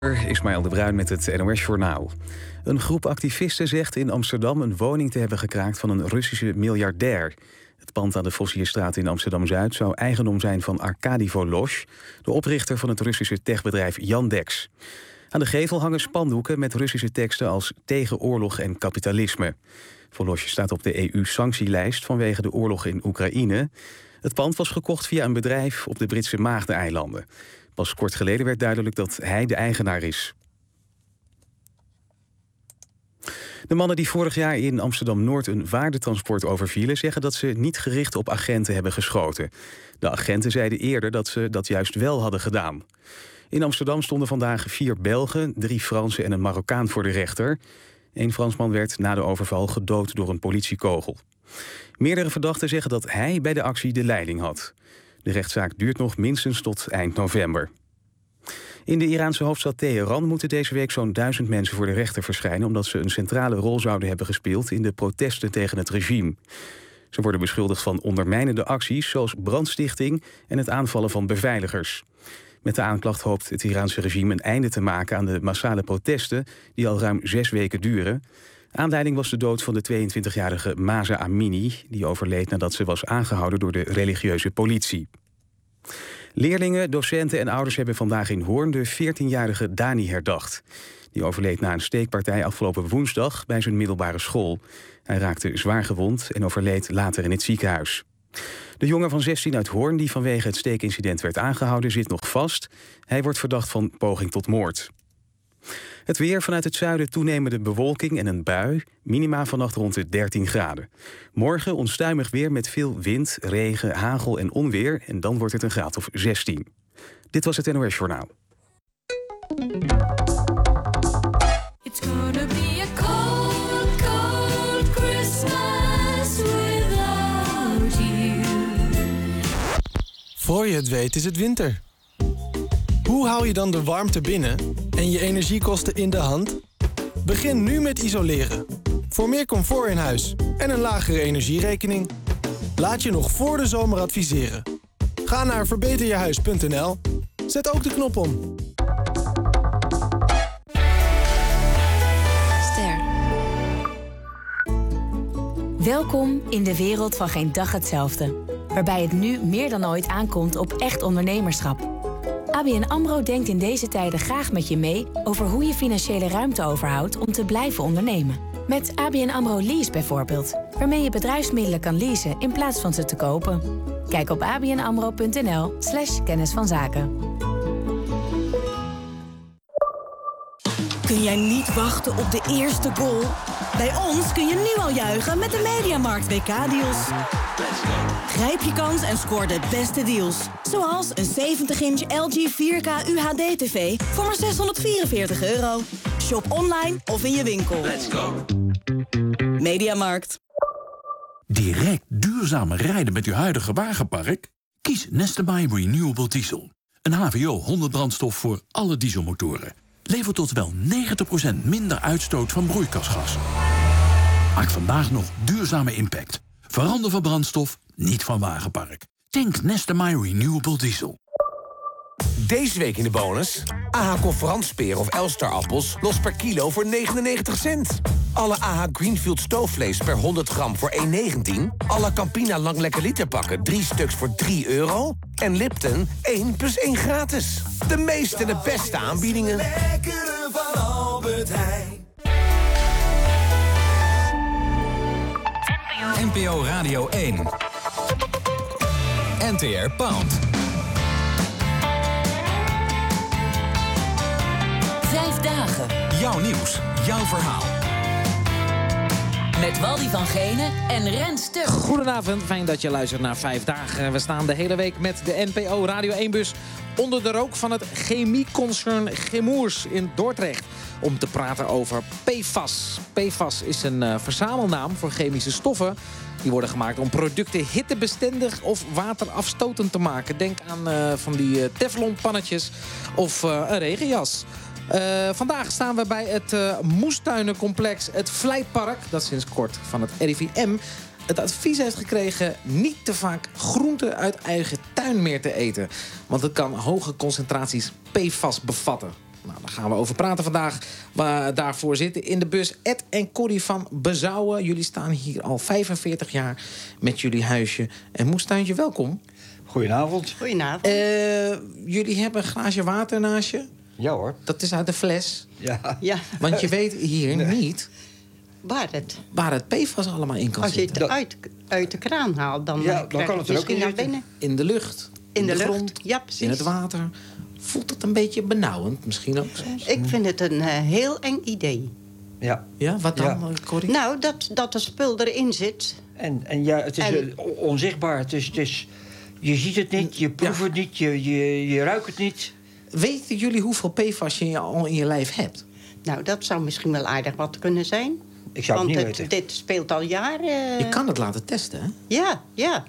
Ismaël de Bruin met het NOS-journaal. Een groep activisten zegt in Amsterdam een woning te hebben gekraakt van een Russische miljardair. Het pand aan de Fossierstraat in Amsterdam-Zuid zou eigendom zijn van Arkady Volozh, de oprichter van het Russische techbedrijf Yandex. Aan de gevel hangen spandoeken met Russische teksten als tegen oorlog en kapitalisme. Volozh staat op de EU-sanctielijst vanwege de oorlog in Oekraïne. Het pand was gekocht via een bedrijf op de Britse Maagdeneilanden. Pas kort geleden werd duidelijk dat hij de eigenaar is. De mannen die vorig jaar in Amsterdam-Noord een waardetransport overvielen, zeggen dat ze niet gericht op agenten hebben geschoten. De agenten zeiden eerder dat ze dat juist wel hadden gedaan. In Amsterdam stonden vandaag 4 Belgen, 3 Fransen en een Marokkaan voor de rechter. Een Fransman werd na de overval gedood door een politiekogel. Meerdere verdachten zeggen dat hij bij de actie de leiding had. De rechtszaak duurt nog minstens tot eind november. In de Iraanse hoofdstad Teheran moeten deze week zo'n 1000 mensen voor de rechter verschijnen, omdat ze een centrale rol zouden hebben gespeeld in de protesten tegen het regime. Ze worden beschuldigd van ondermijnende acties zoals brandstichting en het aanvallen van beveiligers. Met de aanklacht hoopt het Iraanse regime een einde te maken aan de massale protesten die al ruim 6 weken duren. Aanleiding was de dood van de 22-jarige Mahsa Amini, die overleed nadat ze was aangehouden door de religieuze politie. Leerlingen, docenten en ouders hebben vandaag in Hoorn de 14-jarige Dani herdacht. Die overleed na een steekpartij afgelopen woensdag bij zijn middelbare school. Hij raakte zwaar gewond en overleed later in het ziekenhuis. De jongen van 16 uit Hoorn, die vanwege het steekincident werd aangehouden, zit nog vast. Hij wordt verdacht van poging tot moord. Het weer: vanuit het zuiden toenemende bewolking en een bui. Minima vannacht rond de 13 graden. Morgen onstuimig weer met veel wind, regen, hagel en onweer. En dan wordt het een graad of 16. Dit was het NOS Journaal. It's gonna be a cold, cold Christmas without you. Voor je het weet is het winter. Hoe hou je dan de warmte binnen en je energiekosten in de hand? Begin nu met isoleren. Voor meer comfort in huis en een lagere energierekening. Laat je nog voor de zomer adviseren. Ga naar verbeterjehuis.nl. Zet ook de knop om. Ster. Welkom in de wereld van geen dag hetzelfde. Waarbij het nu meer dan ooit aankomt op echt ondernemerschap. ABN AMRO denkt in deze tijden graag met je mee over hoe je financiële ruimte overhoudt om te blijven ondernemen. Met ABN AMRO Lease bijvoorbeeld, waarmee je bedrijfsmiddelen kan leasen in plaats van ze te kopen. Kijk op abnamro.nl/kennis van zaken. Kun jij niet wachten op de eerste goal? Bij ons kun je nu al juichen met de Mediamarkt WK-deals. Grijp je kans en scoor de beste deals. Zoals een 70-inch LG 4K UHD-TV voor maar €644. Shop online of in je winkel. Mediamarkt. Direct duurzamer rijden met uw huidige wagenpark? Kies Neste MY Renewable Diesel. Een HVO 100 brandstof voor alle dieselmotoren. Levert tot wel 90% minder uitstoot van broeikasgas. Maak vandaag nog duurzame impact. Verander van brandstof, niet van wagenpark. Tank Neste MY Renewable Diesel. Deze week in de bonus: AH Conferansperen of Elstar appels los per kilo voor 99 cent. Alle AH Greenfield stoofvlees per 100 gram voor 1,19. Alle Campina Lang Lekker Liter pakken 3 stuks voor €3. En Lipton 1 + 1 gratis. De meeste en de beste aanbiedingen. Lekkere van Albert Heijn. NPO Radio 1. NTR Pound. 5 dagen. Jouw nieuws, jouw verhaal. Met Waldy van Genen en Rens Stuk. Goedenavond, fijn dat je luistert naar 5 dagen. We staan de hele week met de NPO Radio 1-bus onder de rook van het chemieconcern Chemours in Dordrecht. Om te praten over PFAS. PFAS is een verzamelnaam voor chemische stoffen. Die worden gemaakt om producten hittebestendig of waterafstotend te maken. Denk aan van die teflonpannetjes of een regenjas. Vandaag staan we bij het moestuinencomplex Het Vlijtpark, dat sinds kort van het RIVM het advies heeft gekregen niet te vaak groenten uit eigen tuin meer te eten. Want het kan hoge concentraties PFAS bevatten. Nou, daar gaan we over praten vandaag. Daarvoor zitten in de bus Ed en Corrie van Bezouwen. Jullie staan hier al 45 jaar met jullie huisje en moestuintje. Welkom. Goedenavond. Goedenavond. Jullie hebben een glaasje water naast je. Ja hoor. Dat is uit de fles. Ja. Ja. Want je weet hier niet Waar het PFAS allemaal in kan Als je zitten. het uit de kraan haalt, dan, Ja, dan krijg kan je het er ook misschien in naar zitten. binnen. In de lucht. In de lucht. grond. Ja, precies. In het water. Voelt het een beetje benauwend misschien ook soms? Ik vind het een heel eng idee. Ja. Ja, wat dan, Ja. Corrie? Nou, dat er spul erin zit. En ja, het is onzichtbaar. Het is, je ziet het niet, je proeft het niet, je ruikt het niet. Weten jullie hoeveel PFAS je al in je lijf hebt? Nou, dat zou misschien wel aardig wat kunnen zijn. Ik zou het Want niet weten. dit speelt al jaren. Je kan het laten testen, hè? Ja.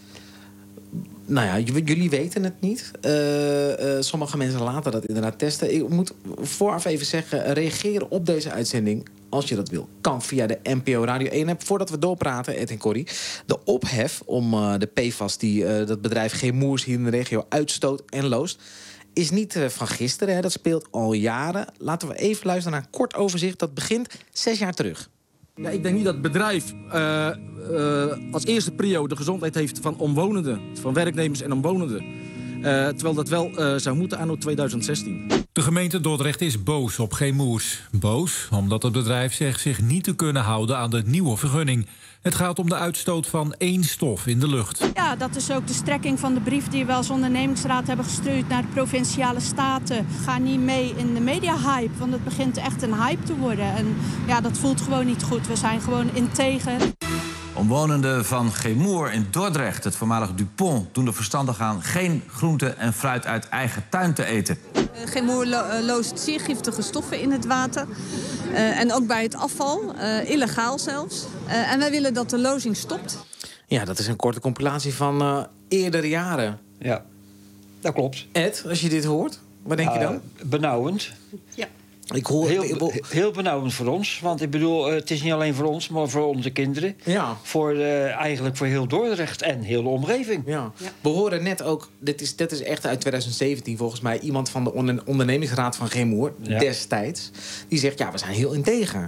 Nou ja, jullie weten het niet. Sommige mensen laten dat inderdaad testen. Ik moet vooraf even zeggen, reageren op deze uitzending, als je dat wil, kan via de NPO Radio 1-app. Voordat we doorpraten, Ed en Corrie, de ophef om de PFAS die dat bedrijf Chemours hier in de regio uitstoot en loost, is niet van gisteren. Hè. Dat speelt al jaren. Laten we even luisteren naar een kort overzicht. Dat begint 6 jaar terug. Ja, ik denk niet dat het bedrijf als eerste prio de gezondheid heeft van omwonenden. Van werknemers en omwonenden. Terwijl dat wel zou moeten anno 2016. De gemeente Dordrecht is boos op Chemours. Boos omdat het bedrijf zegt zich niet te kunnen houden aan de nieuwe vergunning. Het gaat om de uitstoot van 1 stof in de lucht. Ja, dat is ook de strekking van de brief die we als ondernemingsraad hebben gestuurd naar de provinciale staten. Ga niet mee in de mediahype, want het begint echt een hype te worden. En ja, dat voelt gewoon niet goed. We zijn gewoon integer. Omwonenden van Chemours in Dordrecht, het voormalig Dupont, doen er verstandig aan geen groente en fruit uit eigen tuin te eten. Chemours loost zeer giftige stoffen in het water. En ook bij het afval, illegaal zelfs. En wij willen dat de lozing stopt. Ja, dat is een korte compilatie van eerdere jaren. Ja, dat klopt. Ed, als je dit hoort, wat denk je dan? Benauwend. Ja. Ik hoor heel benauwend voor ons. Want ik bedoel, het is niet alleen voor ons, maar voor onze kinderen. Ja. Eigenlijk voor heel Dordrecht en heel de omgeving. Ja. We horen net ook, dit is echt uit 2017 volgens mij, iemand van de ondernemingsraad van Chemours, destijds, die zegt, ja, we zijn heel integer.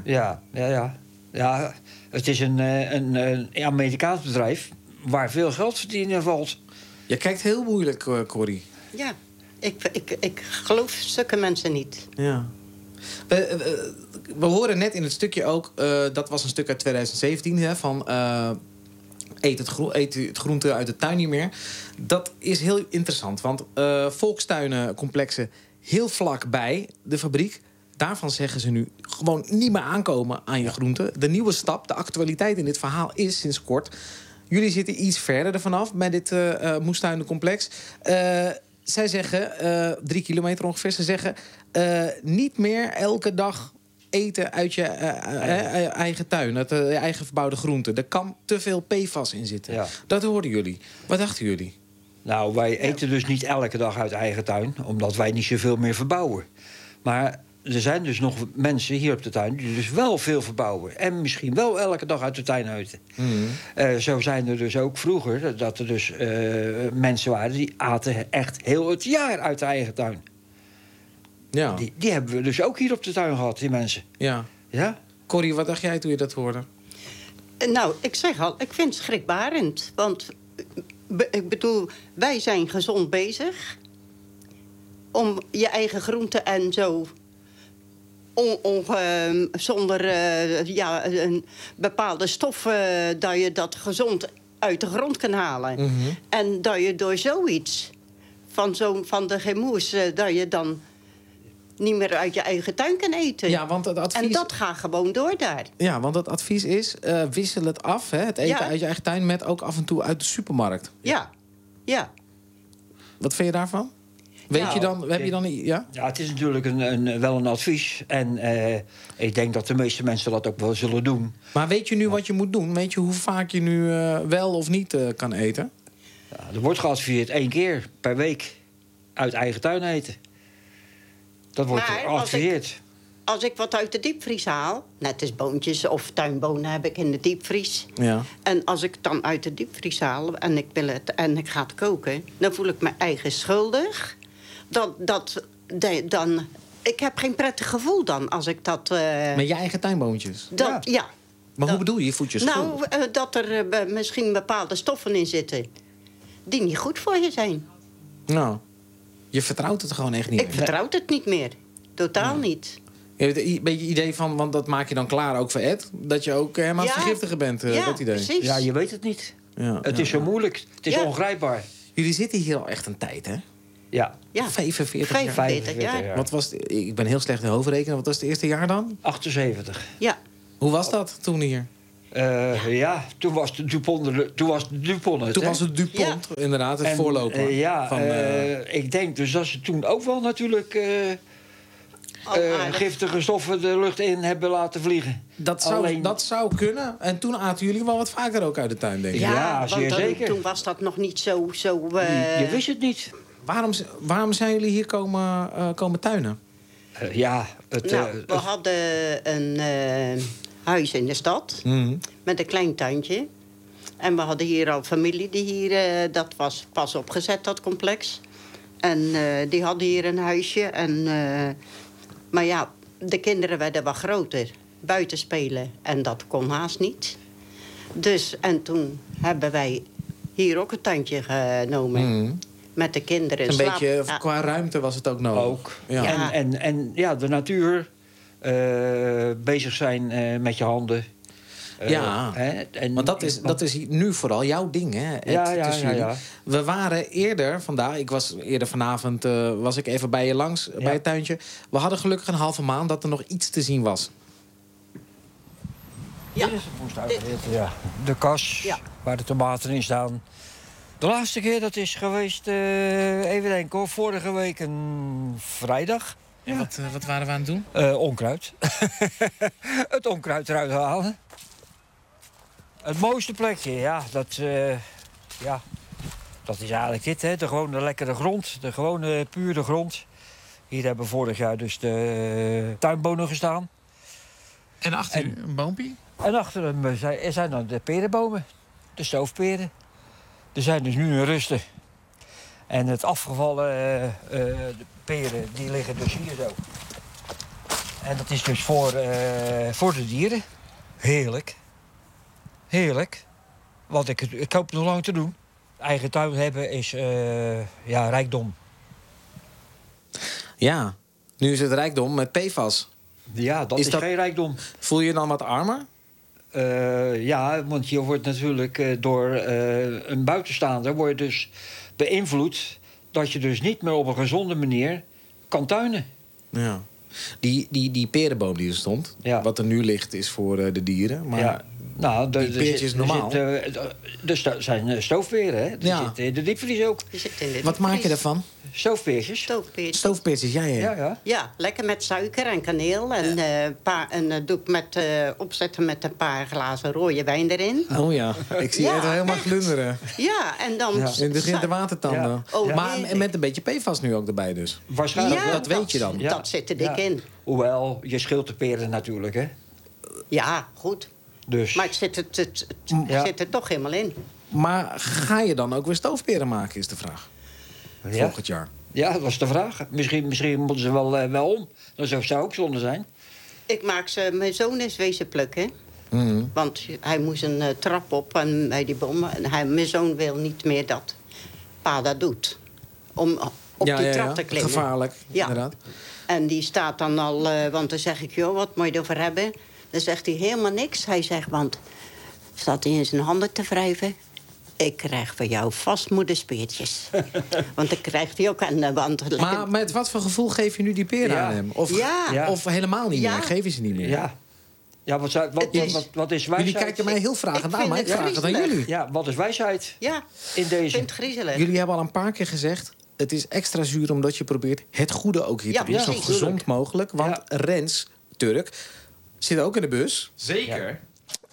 Ja, het is een Amerikaans bedrijf waar veel geld verdienen valt. Je kijkt heel moeilijk, Corrie. Ja, ik geloof zulke mensen niet. Ja. We horen net in het stukje ook, dat was een stuk uit 2017, hè, van eet het groente uit de tuin niet meer. Dat is heel interessant, want volkstuinencomplexen heel vlakbij de fabriek, daarvan zeggen ze nu gewoon niet meer aankomen aan je groente. De nieuwe stap, de actualiteit in dit verhaal is sinds kort, jullie zitten iets verder ervan af bij dit moestuinencomplex. Zij zeggen, 3 kilometer ongeveer, ze zeggen niet meer elke dag eten uit je eigen tuin, uit je eigen verbouwde groenten. Er kan te veel PFAS in zitten. Ja. Dat hoorden jullie. Wat dachten jullie? Nou, wij eten dus niet elke dag uit eigen tuin, omdat wij niet zoveel meer verbouwen. Maar er zijn dus nog mensen hier op de tuin die dus wel veel verbouwen. En misschien wel elke dag uit de tuin eten. Zo zijn er dus ook vroeger dat er dus mensen waren die aten echt heel het jaar uit de eigen tuin. Ja. Die hebben we dus ook hier op de tuin gehad, die mensen. Ja. Ja? Corrie, wat dacht jij toen je dat hoorde? Nou, ik zeg al, ik vind het schrikbarend. Want, ik bedoel, wij zijn gezond bezig om je eigen groenten en zo zonder een bepaalde stof dat je dat gezond uit de grond kan halen. En dat je door zoiets van de Chemours dat je dan niet meer uit je eigen tuin kan eten. Ja, want het advies... En dat gaat gewoon door daar. Ja, want het advies is, wissel het af, hè, het eten uit je eigen tuin, met ook af en toe uit de supermarkt. Ja. Wat vind je daarvan? Weet je dan, heb je dan... Ja, het is natuurlijk wel een advies. En ik denk dat de meeste mensen dat ook wel zullen doen. Maar weet je nu wat je moet doen? Weet je hoe vaak je nu wel of niet kan eten? Ja, er wordt geadviseerd 1 keer per week uit eigen tuin eten. Dat wordt geadviseerd. Als ik wat uit de diepvries haal, net als boontjes of tuinbonen heb ik in de diepvries. Ja. En als ik dan uit de diepvries haal en ik ga het koken, dan voel ik me eigen schuldig. Dan ik heb geen prettig gevoel dan als ik dat... Met je eigen tuinboontjes? Ja. Maar hoe bedoel je? Je voelt je schuldig? Nou, dat er misschien bepaalde stoffen in zitten die niet goed voor je zijn. Nou, je vertrouwt het gewoon echt niet Ik vertrouw het niet meer. Totaal niet. Je hebt een beetje idee van, want dat maak je dan klaar ook voor Ed... dat je ook helemaal vergiftigen bent, dat idee. Precies. Ja, je weet het niet. Ja. Het is zo moeilijk. Het is ongrijpbaar. Jullie zitten hier al echt een tijd, hè? Ja. 45 jaar. Wat was ik ben heel slecht in hoofdrekenen. Wat was het eerste jaar dan? 78. Ja. Hoe was dat toen hier? Toen was de Dupont het. Toen was het Dupont, inderdaad, het voorloper. Ik denk dus dat ze toen ook wel natuurlijk... giftige stoffen de lucht in hebben laten vliegen. Dat zou kunnen. En toen aten jullie wel wat vaker ook uit de tuin, denk ik. Ja, zeer zeker. Toen was dat nog niet zo... Je wist het niet. Waarom zijn jullie hier komen tuinen? We hadden een huis in de stad. Met een klein tuintje. En we hadden hier al familie die hier... dat was pas opgezet, dat complex. En die hadden hier een huisje. En... maar ja, de kinderen werden wat groter. Buiten spelen. En dat kon haast niet. Dus, en toen hebben wij hier ook een tuintje genomen. Met de kinderen. Een beetje qua ruimte was het ook nodig. Ook. Ja. En de natuur. Bezig zijn met je handen. Want dat is nu vooral jouw ding, hè? Ja. We waren eerder vandaag, vanavond was ik even bij je langs, bij het tuintje. We hadden gelukkig een halve maand dat er nog iets te zien was. Ja. De kas, waar de tomaten in staan. De laatste keer dat is geweest, even denken hoor, vorige week een vrijdag. Ja. Wat waren we aan het doen? Onkruid. Het onkruid eruit halen. Het mooiste plekje, dat is eigenlijk dit, hè. De gewone lekkere grond, de gewone pure grond. Hier hebben vorig jaar dus de tuinbonen gestaan. En achter u een boompje? En achter hem zijn dan de perenbomen, de stoofperen. Er zijn dus nu een rusten. En het afgevallen de peren, die liggen dus hier zo. En dat is dus voor de dieren. Heerlijk. Heerlijk. Want ik hoop nog lang te doen. Eigen tuin hebben is rijkdom. Ja, nu is het rijkdom met PFAS. Ja, dat is geen rijkdom. Voel je je dan wat armer? Want je wordt natuurlijk door een buitenstaander word je dus beïnvloed dat je dus niet meer op een gezonde manier kan tuinen. Ja. Die perenboom die er stond, wat er nu ligt, is voor de dieren. Maar die peertjes normaal. Er zijn stoofperen, hè? Die zitten in de diepvries ook. Wat maak je daarvan? Stoofpeertjes. Stoofpeertjes, Ja, lekker met suiker en kaneel. En doe ik opzetten met een paar glazen rode wijn erin. Oh ja, ik zie het helemaal glunderen. Ja, en dan... Ja. En begint de watertanden. Ja. Maar met een beetje PFAS nu ook erbij dus. Waarschijnlijk. Dat weet je dan. Dat zit er dik in. Hoewel, je scheelt de peren natuurlijk, hè? Ja, goed. Dus. Maar het zit er toch helemaal in. Maar ga je dan ook weer stoofperen maken, is de vraag. Volgend jaar. Ja, dat is de vraag. Misschien moeten ze wel om. Dat zou ook zonde zijn. Ik maak ze... Mijn zoon is wezen plukken. Want hij moest een trap op bij die boom. En mijn zoon wil niet meer dat pa dat doet. Om op die trap te klimmen. Gevaarlijk, inderdaad. En die staat dan al... want dan zeg ik, joh, wat moet je erover hebben? Dan zegt hij helemaal niks. Hij zegt, want... Staat hij in zijn handen te wrijven... Ik krijg van jou vast moederspeertjes. Want dan krijgt hij ook aan de wand. Maar met wat voor gevoel geef je nu die peren aan hem? Of helemaal niet meer? Geef je ze niet meer? Ja, wat is wijsheid? Jullie kijken mij heel vragend aan, maar ik vraag het aan jullie. Ja, wat is wijsheid? Ja, in deze. Ik vind het griezelig. Jullie hebben al een paar keer gezegd... het is extra zuur omdat je probeert het goede ook hier te doen. Zo gezond mogelijk. Want Rens, Turk, zit ook in de bus. Zeker.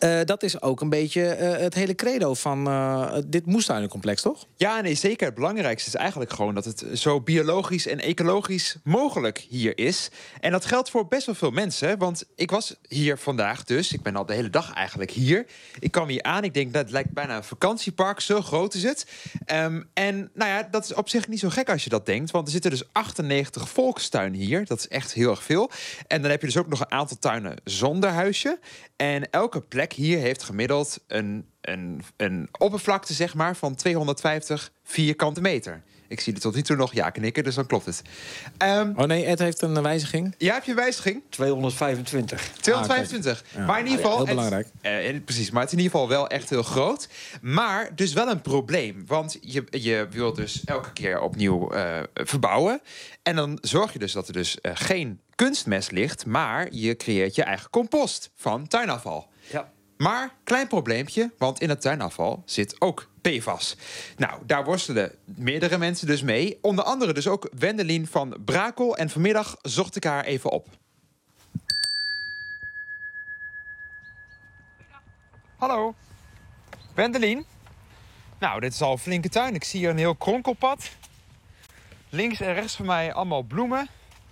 Dat is ook een beetje het hele credo van dit moestuinencomplex, toch? Ja, nee, zeker. Het belangrijkste is eigenlijk gewoon dat het zo biologisch en ecologisch mogelijk hier is. En dat geldt voor best wel veel mensen. Want ik was hier vandaag dus. Ik ben al de hele dag eigenlijk hier. Ik kwam hier aan. Ik denk, dat het lijkt bijna een vakantiepark. Zo groot is het. En nou ja, dat is op zich niet zo gek als je dat denkt. Want er zitten dus 98 volkstuinen hier. Dat is echt heel erg veel. En dan heb je dus ook nog een aantal tuinen zonder huisje. En elke plek hier heeft gemiddeld een oppervlakte, zeg maar, van 250 vierkante meter. Ik zie er tot nu toe nog ja knikken, dus dan klopt het. Oh nee, Ed heeft een wijziging. Ja, heb je een wijziging? 225. 225. Ja. Maar in ieder geval... Heel belangrijk. Precies, maar het is in ieder geval wel echt heel groot. Maar dus wel een probleem. Want je wilt dus elke keer opnieuw verbouwen. En dan zorg je dus dat er dus geen kunstmest ligt, maar je creëert je eigen compost van tuinafval. Ja. Maar, klein probleempje, want in het tuinafval zit ook PFAS. Nou, daar worstelen meerdere mensen dus mee. Onder andere dus ook Wendelin van Brakel. En vanmiddag zocht ik haar even op. Hallo. Wendelin. Nou, dit is al een flinke tuin. Ik zie hier een heel kronkelpad. Links en rechts van mij allemaal bloemen.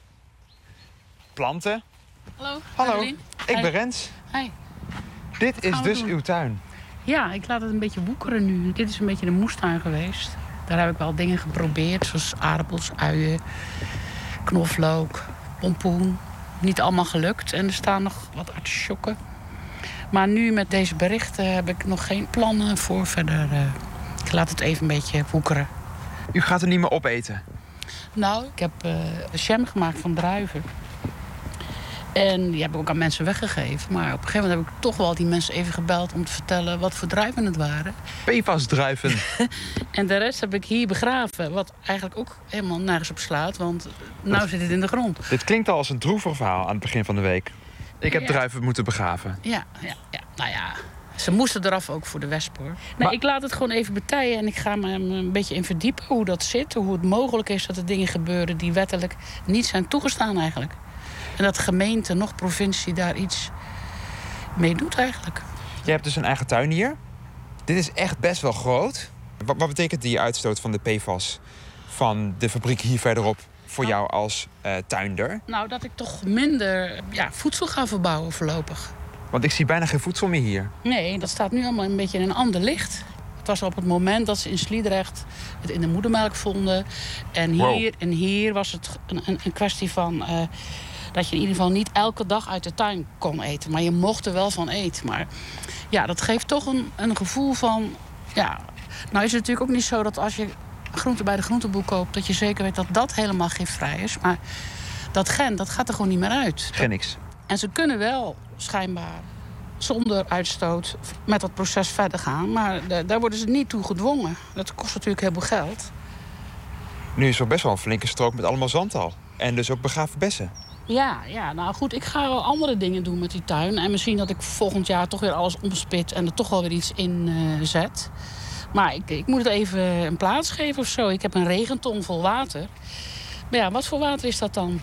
Planten. Hallo. Hallo. Wendelin. Ik ben Rens. Hi. Dit is dus uw tuin. Ja, ik laat het een beetje woekeren nu. Dit is een beetje de moestuin geweest. Daar heb ik wel dingen geprobeerd, zoals aardappels, uien, knoflook, pompoen. Niet allemaal gelukt. En er staan nog wat artisjokken. Maar nu met deze berichten heb ik nog geen plannen voor verder. Ik laat het even een beetje woekeren. U gaat er niet meer opeten? Nou, ik heb jam gemaakt van druiven. En die heb ik ook aan mensen weggegeven. Maar op een gegeven moment heb ik toch wel die mensen even gebeld om te vertellen wat voor druiven het waren. PFAS-druiven. En de rest heb ik hier begraven. Wat eigenlijk ook helemaal nergens op slaat. Want nou zit het in de grond. Dit klinkt al als een droevig verhaal aan het begin van de week. Ik heb druiven moeten begraven. Ja. Nou ja, ze moesten eraf ook voor de wesp, hoor. Nee, ik laat het gewoon even betijen en ik ga me een beetje in verdiepen hoe dat zit. Hoe het mogelijk is dat er dingen gebeuren die wettelijk niet zijn toegestaan eigenlijk. En dat gemeente, nog provincie, daar iets mee doet eigenlijk. Je hebt dus een eigen tuin hier. Dit is echt best wel groot. Wat betekent die uitstoot van de PFAS van de fabriek hier verderop voor jou als tuinder? Nou, dat ik toch minder voedsel ga verbouwen voorlopig. Want ik zie bijna geen voedsel meer hier. Nee, dat staat nu allemaal een beetje in een ander licht. Het was op het moment dat ze in Sliedrecht het in de moedermelk vonden. En hier was het een kwestie van dat je in ieder geval niet elke dag uit de tuin kon eten. Maar je mocht er wel van eten. Maar ja, dat geeft toch een gevoel van... Ja, nou is het natuurlijk ook niet zo dat als je groente bij de groenteboer koopt... dat je zeker weet dat dat helemaal gifvrij is. Maar dat gen, dat gaat er gewoon niet meer uit. Geen niks. En ze kunnen wel schijnbaar zonder uitstoot met dat proces verder gaan. Maar daar worden ze niet toe gedwongen. Dat kost natuurlijk heel veel geld. Nu is er best wel een flinke strook met allemaal zand al. En dus ook begraven bessen. Ja, nou goed, ik ga wel andere dingen doen met die tuin. En misschien dat ik volgend jaar toch weer alles omspit en er toch wel weer iets in zet. Maar ik moet het even een plaats geven of zo. Ik heb een regenton vol water. Maar ja, wat voor water is dat dan?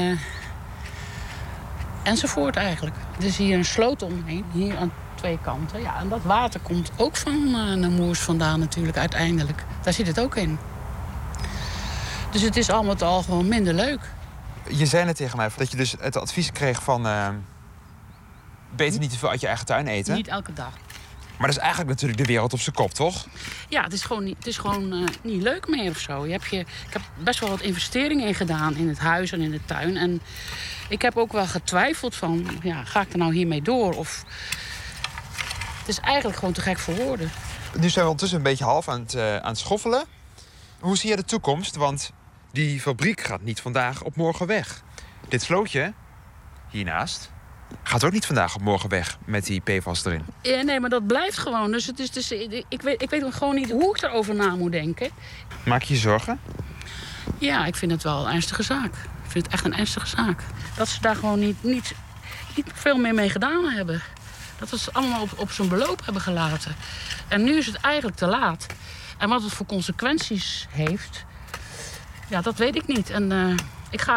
Enzovoort eigenlijk. Er is hier een sloot omheen, hier aan twee kanten. Ja, en dat water komt ook van Nemours vandaan natuurlijk uiteindelijk. Daar zit het ook in. Dus het is al met al gewoon minder leuk. Je zei net tegen mij dat je dus het advies kreeg van... beter niet te veel uit je eigen tuin eten. Niet elke dag. Maar dat is eigenlijk natuurlijk de wereld op zijn kop, toch? Ja, het is gewoon niet leuk meer of zo. Ik heb best wel wat investeringen in gedaan in het huis en in de tuin. En ik heb ook wel getwijfeld van, ja, ga ik er nou hiermee door? Of het is eigenlijk gewoon te gek voor woorden. Nu zijn we ondertussen een beetje half aan het schoffelen. Hoe zie je de toekomst? Want die fabriek gaat niet vandaag op morgen weg. Dit slootje, hiernaast, gaat ook niet vandaag op morgen weg met die PFAS erin. Ja, nee, maar dat blijft gewoon. Dus ik weet gewoon niet hoe ik erover na moet denken. Maak je je zorgen? Ja, ik vind het wel een ernstige zaak. Ik vind het echt een ernstige zaak. Dat ze daar gewoon niet veel meer mee gedaan hebben. Dat ze het allemaal op zijn beloop hebben gelaten. En nu is het eigenlijk te laat. En wat het voor consequenties heeft, ja, dat weet ik niet. En ik ga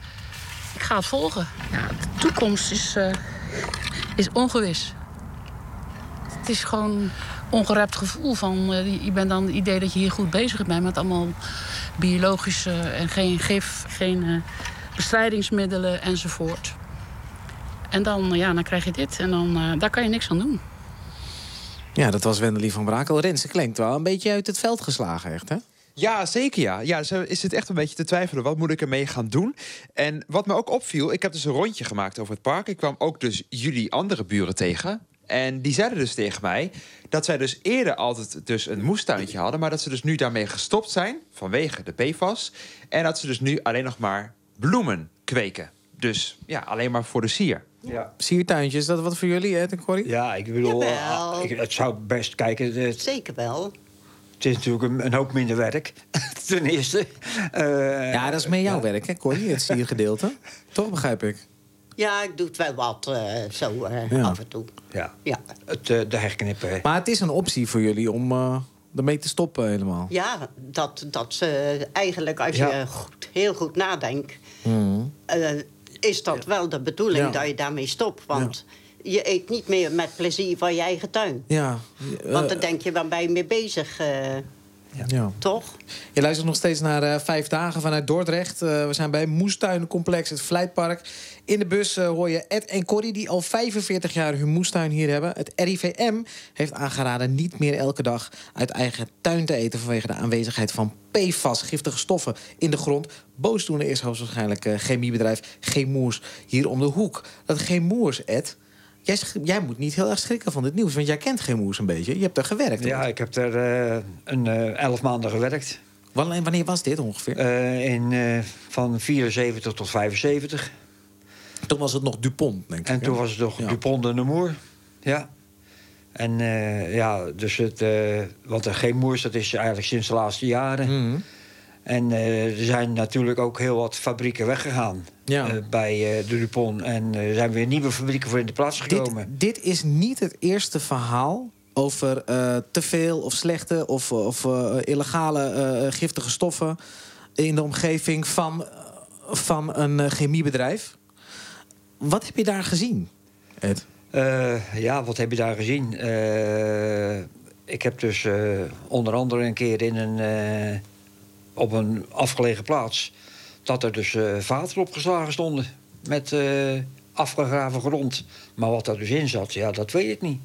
het volgen. Ja, de toekomst is ongewis. Het is gewoon een ongerept gevoel van... je bent dan het idee dat je hier goed bezig bent... met allemaal biologische en geen gif, geen bestrijdingsmiddelen enzovoort. En dan krijg je dit en dan daar kan je niks aan doen. Ja, dat was Wendelie van Brakel. Renze klinkt wel een beetje uit het veld geslagen, echt, hè? Ja, zeker ja. Ja, zo is het echt een beetje te twijfelen. Wat moet ik ermee gaan doen? En wat me ook opviel, ik heb dus een rondje gemaakt over het park. Ik kwam ook dus jullie andere buren tegen. En die zeiden dus tegen mij dat zij dus eerder altijd dus een moestuintje hadden... maar dat ze dus nu daarmee gestopt zijn vanwege de PFAS. En dat ze dus nu alleen nog maar bloemen kweken. Dus ja, alleen maar voor de sier. Ja. Siertuintje, is dat wat voor jullie, Ed en Corrie? Ja, ik bedoel, het zou best kijken... Zeker wel. Het is natuurlijk een hoop minder werk, ten eerste. Ja, dat is meer jouw werk, hè, Corrie, het siergedeelte. Toch, begrijp ik? Ja, ik doe het wel wat af en toe. Ja. De herknippen. Maar het is een optie voor jullie om ermee te stoppen helemaal. Ja, dat ze eigenlijk, als je heel goed nadenkt... is dat wel de bedoeling dat je daarmee stopt. Want je eet niet meer met plezier van je eigen tuin. Ja. Want dan denk je, waar ben je mee bezig? Toch? Je luistert nog steeds naar 5 dagen vanuit Dordrecht. We zijn bij Moestuinencomplex, het Vlijtpark. In de bus hoor je Ed en Corrie, die al 45 jaar hun moestuin hier hebben. Het RIVM heeft aangeraden niet meer elke dag uit eigen tuin te eten... vanwege de aanwezigheid van PFAS, giftige stoffen, in de grond. Boosdoener is hoogstwaarschijnlijk chemiebedrijf Chemours hier om de hoek. Dat Chemours, Ed... Jij moet niet heel erg schrikken van dit nieuws, want jij kent Chemours een beetje. Je hebt er gewerkt. Ja, ik heb er 11 maanden gewerkt. Wanneer was dit ongeveer? Van 74 tot 75. Toen was het nog DuPont, denk ik. En toen was het nog DuPont de Nemours. Ja. En dus want de Chemours, dat is eigenlijk sinds de laatste jaren. En er zijn natuurlijk ook heel wat fabrieken weggegaan bij de DuPont. En er zijn weer nieuwe fabrieken voor in de plaats gekomen. Dit is niet het eerste verhaal over te veel of slechte of illegale giftige stoffen... in de omgeving van een chemiebedrijf. Wat heb je daar gezien, Ed? Wat heb je daar gezien? Ik heb dus onder andere een keer op een afgelegen plaats... dat er dus vaten opgeslagen stonden met afgegraven grond. Maar wat daar dus in zat, dat weet ik niet.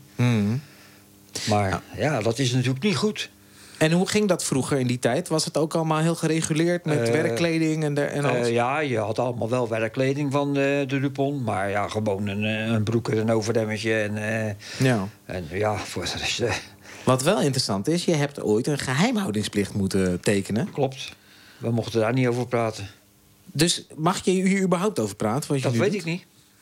Maar dat is natuurlijk niet goed. En hoe ging dat vroeger in die tijd? Was het ook allemaal heel gereguleerd met werkkleding en alles? Ja, je had allemaal wel werkkleding van de DuPont. Maar gewoon een broek en een overdemmetje. Voor de rest... Wat wel interessant is, je hebt ooit een geheimhoudingsplicht moeten tekenen. Klopt. We mochten daar niet over praten. Dus mag je hier überhaupt over praten? Dat weet ik niet.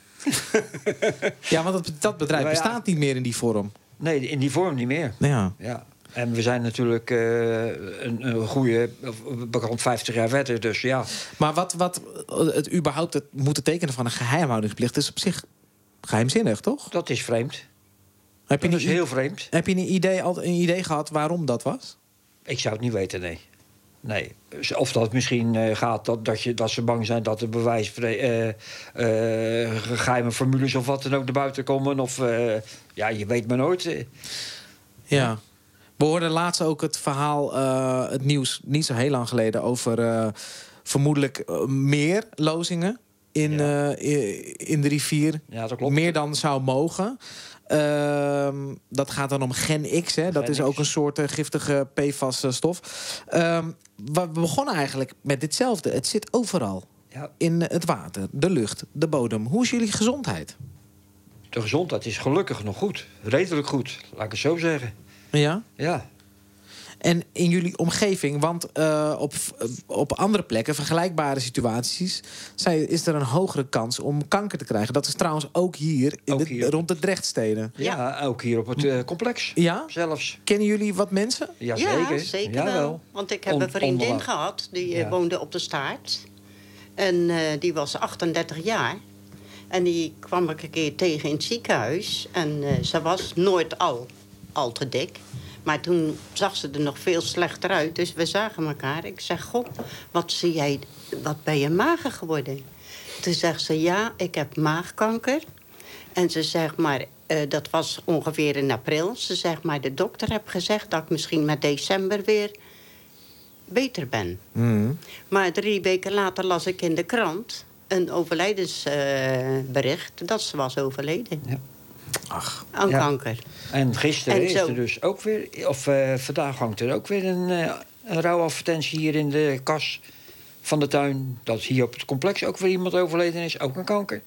Ja, want dat bedrijf bestaat niet meer in die vorm. Nee, in die vorm niet meer. Ja. En we zijn natuurlijk een goede bekend 50 jaar verder, dus ja. Maar wat het überhaupt het moeten tekenen van een geheimhoudingsplicht... is op zich geheimzinnig, toch? Dat is vreemd. Dat is heel vreemd. Heb je een idee gehad waarom dat was? Ik zou het niet weten, nee. Of dat misschien gaat dat ze bang zijn dat er geheime formules of wat dan ook naar buiten komen. Of je weet maar nooit. Ja. We hoorden laatst ook het verhaal, het nieuws, niet zo heel lang geleden... over vermoedelijk meer lozingen in de rivier. Ja, dat klopt. Meer dan zou mogen. Dat gaat dan om Gen X, hè? Dat is ook een soort giftige PFAS-stof. We begonnen eigenlijk met ditzelfde. Het zit overal. Ja. In het water, de lucht, de bodem. Hoe is jullie gezondheid? De gezondheid is gelukkig nog goed. Redelijk goed, laat ik het zo zeggen. Ja? Ja. En in jullie omgeving, want op andere plekken, vergelijkbare situaties... is er een hogere kans om kanker te krijgen. Dat is trouwens ook hier, rond de Drechtsteden. Ja, ook hier op het complex. Ja? Zelfs. Kennen jullie wat mensen? Ja, zeker. Ja, zeker wel. Want ik heb een vriendin gehad, die woonde op de Staart. En die was 38 jaar. En die kwam ik een keer tegen in het ziekenhuis. En ze was nooit al te dik. Maar toen zag ze er nog veel slechter uit. Dus we zagen elkaar. Ik zeg, goh, wat ben je mager geworden? Toen zegt ze, ja, ik heb maagkanker. En ze zegt maar, dat was ongeveer in april. Ze zegt maar, de dokter heeft gezegd dat ik misschien met december weer beter ben. Maar 3 weken later las ik in de krant een overlijdensbericht dat ze was overleden. Ja. Ach. Aan kanker. En gisteren En is zo- er dus ook weer, of vandaag hangt er ook weer een rouwadvertentie hier in de kas van de tuin. Dat hier op het complex ook weer iemand overleden is, ook aan kanker.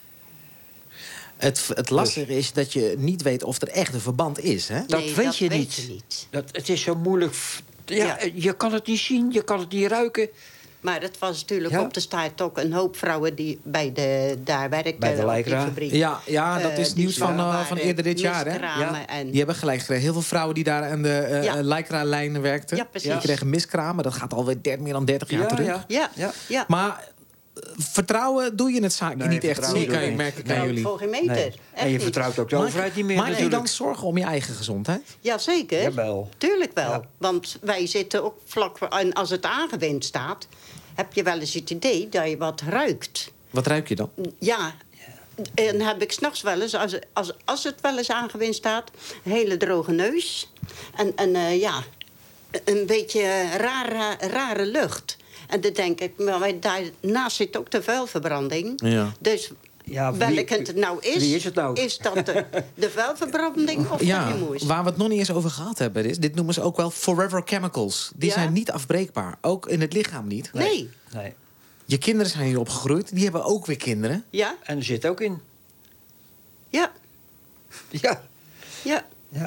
Het lastige is dat je niet weet of er echt een verband is, hè? Dat weet je niet. Het is zo moeilijk. Ja, je kan het niet zien, je kan het niet ruiken. Maar het was natuurlijk op de staart ook een hoop vrouwen die daar werkten. Bij de op die Lycra. fabriek. Ja, dat is die nieuws van eerder dit jaar, hè? miskramen en- Die hebben gelijk gekregen. Heel veel vrouwen die daar aan de Lycra-lijn werkten. Ja, precies. Die kregen miskramen. Dat gaat alweer meer dan 30 jaar terug. Ja. Maar vertrouwen doe je het zaakje niet echt. vertrouwen Zie doe je ik, niet. merk ik aan jullie. Voor geen meter. Nee. Echt En je niet. vertrouwt ook de overheid niet meer Maak je natuurlijk. dan zorgen om je eigen gezondheid? Jazeker. Jawel. Tuurlijk wel. Ja. Want wij zitten ook vlak voor... En als het aangewind staat, heb je wel eens het idee dat je wat ruikt. Wat ruik je dan? Ja. En heb ik 's nachts wel eens, als het wel eens aangewind staat... een hele droge neus. En een beetje rare lucht. En dan denk ik, maar daarnaast zit ook de vuilverbranding. Ja. Dus welke het nou is... wie is het nou? Is dat de vuilverbranding of de chemoes? Waar we het nog niet eens over gehad hebben is... dit noemen ze ook wel forever chemicals. Die zijn niet afbreekbaar. Ook in het lichaam niet. Nee. Je kinderen zijn hier opgegroeid. Die hebben ook weer kinderen. Ja. En er zit ook in. Ja. Ja. Ja.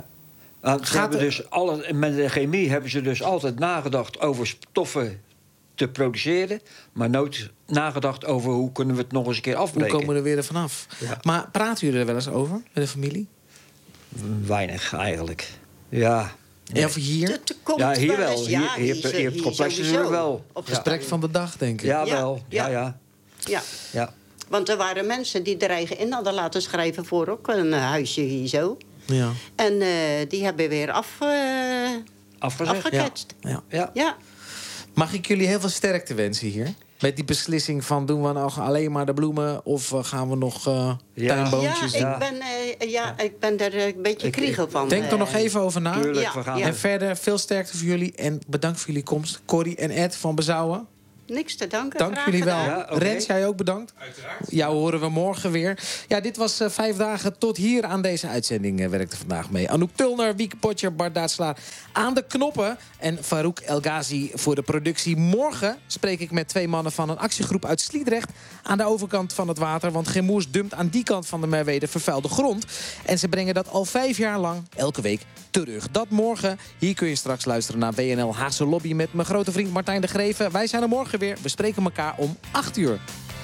Met de chemie hebben ze dus altijd nagedacht over stoffen te produceren, maar nooit nagedacht over hoe kunnen we het nog eens een keer afbreken. Hoe komen we er weer vanaf? Ja. Maar praten jullie er wel eens over met de familie? Weinig eigenlijk. Ja. En of hier? Ja, hier wel. Hier op het complex natuurlijk wel. Gesprek van de dag, denk ik. Ja, wel. Ja. Want er waren mensen die er eigen in hadden laten schrijven voor ook een huisje hier zo. Ja. En die hebben weer afgeketst. Ja. Mag ik jullie heel veel sterkte wensen hier? Met die beslissing van doen we nou alleen maar de bloemen of gaan we nog tuinboontjes doen? Ik ben er een beetje kriegel van. Denk er nog even over na. Tuurlijk, we gaan En verder veel sterkte voor jullie en bedankt voor jullie komst. Corrie en Ed van Bezouwen. Niks te danken. Dank graag jullie wel. gedaan. Rens, jij ook bedankt. Uiteraard. Jou horen we morgen weer. Ja, dit was 5 dagen. Tot hier aan deze uitzending werkte vandaag mee. Anouk Tulner, Wieke Potjer, Bart Duitslaar aan de knoppen. En Farouk El Ghazi voor de productie. Morgen spreek ik met 2 mannen van een actiegroep uit Sliedrecht aan de overkant van het water. Want Chemours dumpt aan die kant van de Merwede vervuilde grond. En ze brengen dat al 5 jaar lang elke week terug. Dat morgen. Hier kun je straks luisteren naar WNL Haagse Lobby met mijn grote vriend Martijn de Greven. Wij zijn er morgen weer. We spreken elkaar om 8 uur.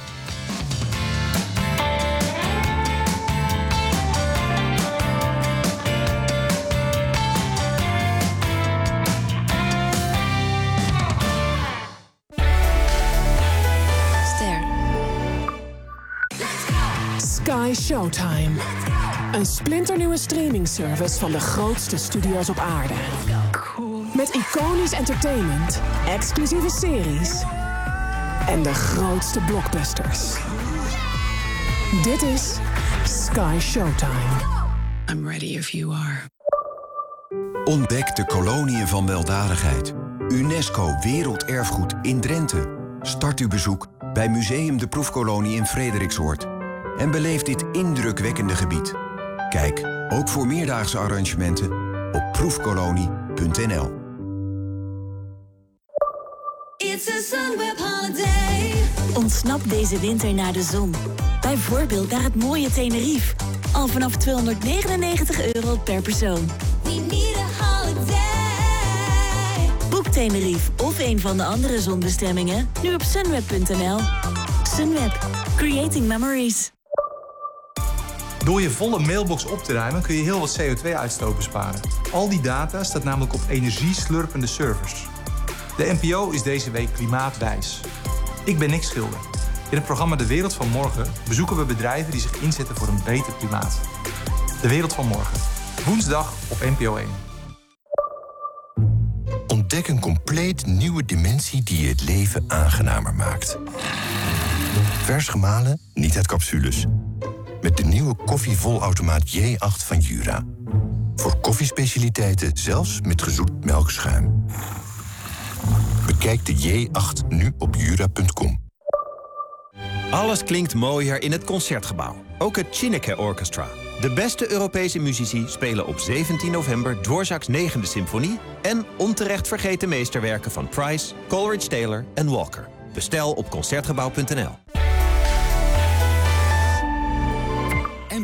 Sky Showtime. Een splinternieuwe streamingservice van de grootste studio's op aarde. Met iconisch entertainment, exclusieve series en de grootste blockbusters. Dit is Sky Showtime. I'm ready if you are. Ontdek de koloniën van weldadigheid. UNESCO Werelderfgoed in Drenthe. Start uw bezoek bij Museum de Proefkolonie in Frederiksoord. En beleef dit indrukwekkende gebied. Kijk, ook voor meerdaagse arrangementen op proefkolonie.nl. It's a Sunweb holiday. Ontsnap deze winter naar de zon. Bijvoorbeeld naar het mooie Tenerife. Al vanaf €299 per persoon. We need a holiday. Boek Tenerife of een van de andere zonbestemmingen nu op sunweb.nl. Sunweb. Creating memories. Door je volle mailbox op te ruimen kun je heel wat CO2-uitstoot besparen. Al die data staat namelijk op energieslurpende servers. De NPO is deze week klimaatwijs. Ik ben Nick Schilder. In het programma De Wereld van Morgen bezoeken we bedrijven die zich inzetten voor een beter klimaat. De Wereld van Morgen. Woensdag op NPO 1. Ontdek een compleet nieuwe dimensie die je het leven aangenamer maakt. Vers gemalen, niet uit capsules. met de nieuwe koffievolautomaat J8 van Jura. Voor koffiespecialiteiten zelfs met gezoet melkschuim. Bekijk de J8 nu op jura.com. Alles klinkt mooier in het Concertgebouw. Ook het Chineke Orchestra. De beste Europese muzici spelen op 17 november Dvorak's 9e symfonie... en onterecht vergeten meesterwerken van Price, Coleridge Taylor en Walker. Bestel op Concertgebouw.nl.